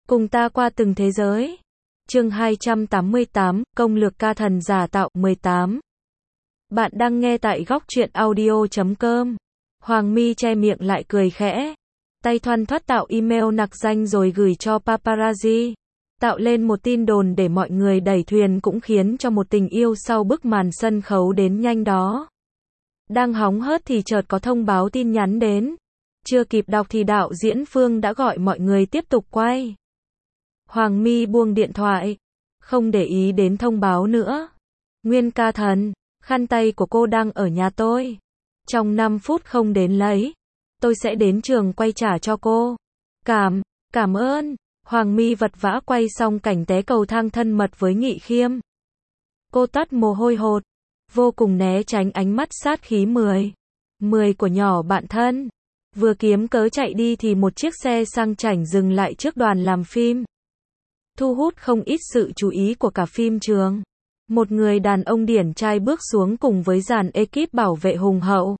Cùng ta qua từng thế giới. Chương 288, Công lược ca thần giả tạo 18. Bạn đang nghe tại góc truyện audio.com. Hoàng My che miệng lại cười khẽ. Tay thoăn thoắt tạo email nặc danh rồi gửi cho paparazzi. Tạo lên một tin đồn để mọi người đẩy thuyền cũng khiến cho một tình yêu sau bức màn sân khấu đến nhanh đó. Đang hóng hớt thì chợt có thông báo tin nhắn đến. Chưa kịp đọc thì đạo diễn Phương đã gọi mọi người tiếp tục quay. Hoàng My buông điện thoại, không để ý đến thông báo nữa. Nguyên ca thần, khăn tay của cô đang ở nhà tôi. Trong 5 phút không đến lấy, tôi sẽ đến trường quay trả cho cô. Cảm ơn. Hoàng My vật vã quay xong cảnh té cầu thang thân mật với Nghị Khiêm. Cô toát mồ hôi hột, vô cùng né tránh ánh mắt sát khí 10 của nhỏ bạn thân. Vừa kiếm cớ chạy đi thì một chiếc xe sang chảnh dừng lại trước đoàn làm phim. Thu hút không ít sự chú ý của cả phim trường. Một người đàn ông điển trai bước xuống cùng với dàn ekip bảo vệ hùng hậu.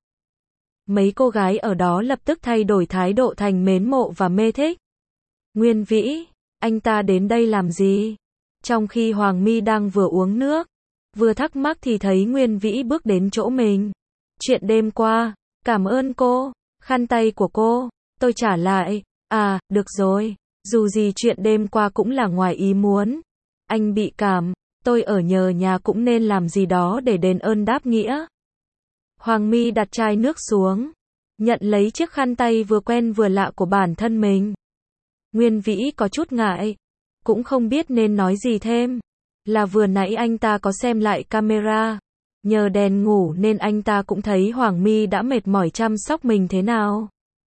Mấy cô gái ở đó lập tức thay đổi thái độ thành mến mộ và mê thích. Nguyên Vĩ, anh ta đến đây làm gì? Trong khi Hoàng My đang vừa uống nước, vừa thắc mắc thì thấy Nguyên Vĩ bước đến chỗ mình. Chuyện đêm qua, cảm ơn cô, khăn tay của cô, tôi trả lại. À, được rồi, dù gì chuyện đêm qua cũng là ngoài ý muốn. Anh bị cảm, tôi ở nhờ nhà cũng nên làm gì đó để đền ơn đáp nghĩa. Hoàng My đặt chai nước xuống, nhận lấy chiếc khăn tay vừa quen vừa lạ của bản thân mình. Nguyên Vĩ có chút ngại, cũng không biết nên nói gì thêm. Là vừa nãy anh ta có xem lại camera, nhờ đèn ngủ nên anh ta cũng thấy Hoàng My đã mệt mỏi chăm sóc mình thế nào.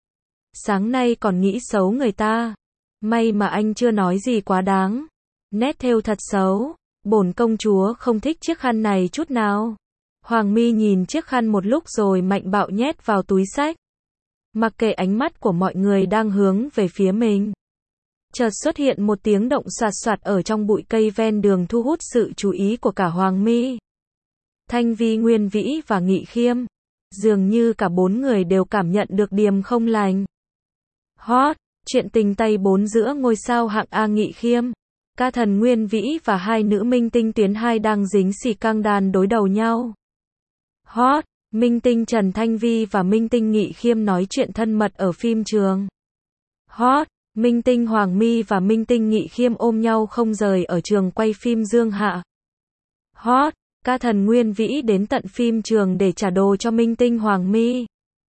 Sáng nay còn nghĩ xấu người ta, may mà anh chưa nói gì quá đáng. Nét thêu thật xấu, bổn công chúa không thích chiếc khăn này chút nào. Hoàng My nhìn chiếc khăn một lúc rồi mạnh bạo nhét vào túi xách. Mặc kệ ánh mắt của mọi người đang hướng về phía mình. Chợt xuất hiện một tiếng động soạt soạt ở trong bụi cây ven đường thu hút sự chú ý của cả Hoàng My, Thanh Vi, Nguyên Vĩ và Nghị Khiêm. Dường như cả 4 người đều cảm nhận được điềm không lành. Hot, chuyện tình tay 4 giữa ngôi sao hạng A Nghị Khiêm, ca thần Nguyên Vĩ và hai nữ minh tinh tuyến 2 đang dính xì căng đàn đối đầu nhau. Hot, minh tinh Trần Thanh Vi và minh tinh Nghị Khiêm nói chuyện thân mật ở phim trường. Hot, minh tinh Hoàng My và minh tinh Nghị Khiêm ôm nhau không rời ở trường quay phim Dương Hạ. Hot, ca thần Nguyên Vĩ đến tận phim trường để trả đồ cho minh tinh Hoàng My.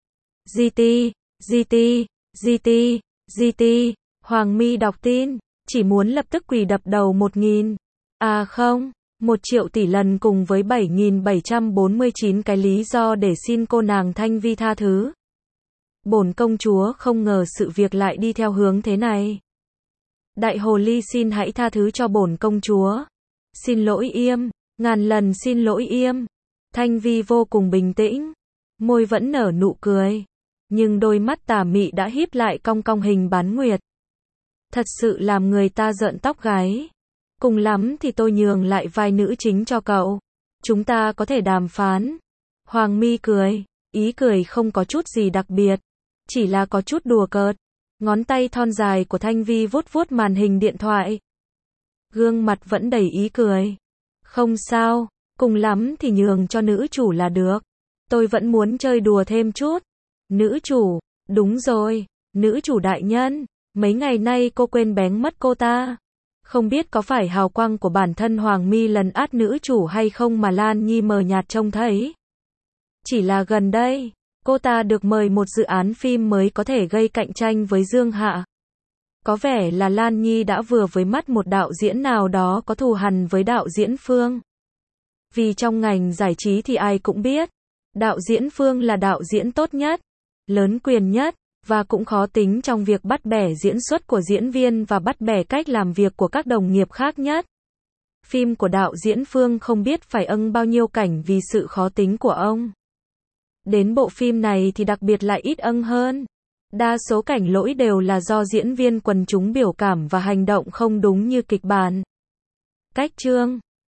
GT, Hoàng My đọc tin, chỉ muốn lập tức quỳ đập đầu 1.000, à không, 1 triệu tỷ lần cùng với 7.749 cái lý do để xin cô nàng Thanh Vi tha thứ. Bổn công chúa không ngờ sự việc lại đi theo hướng thế này. Đại hồ ly xin hãy tha thứ cho bổn công chúa. Xin lỗi im, ngàn lần xin lỗi im. Thanh Vi vô cùng bình tĩnh, môi vẫn nở nụ cười, nhưng đôi mắt tà mị đã híp lại cong cong hình bán nguyệt. Thật sự làm người ta rợn tóc gáy. Cùng lắm thì tôi nhường lại vai nữ chính cho cậu. Chúng ta có thể đàm phán. Hoàng My cười, ý cười không có chút gì đặc biệt, chỉ là có chút đùa cợt. Ngón tay thon dài của Thanh Vi vuốt vuốt màn hình điện thoại. Gương mặt vẫn đầy ý cười. Không sao, cùng lắm thì nhường cho nữ chủ là được. Tôi vẫn muốn chơi đùa thêm chút. Nữ chủ, đúng rồi, nữ chủ đại nhân, mấy ngày nay cô quên bén mất cô ta. Không biết có phải hào quang của bản thân Hoàng My lấn át nữ chủ hay không mà Lan Nhi mờ nhạt trông thấy. Chỉ là gần đây, cô ta được mời một dự án phim mới có thể gây cạnh tranh với Dương Hạ. Có vẻ là Lan Nhi đã vừa với mắt một đạo diễn nào đó có thù hằn với đạo diễn Phương. Vì trong ngành giải trí thì ai cũng biết, đạo diễn Phương là đạo diễn tốt nhất, lớn quyền nhất, và cũng khó tính trong việc bắt bẻ diễn xuất của diễn viên và bắt bẻ cách làm việc của các đồng nghiệp khác nhất. Phim của đạo diễn Phương không biết phải bao nhiêu cảnh vì sự khó tính của ông. Đến bộ phim này thì đặc biệt lại ít hơn. Đa số cảnh lỗi đều là do diễn viên quần chúng biểu cảm và hành động không đúng như kịch bản. Cách chương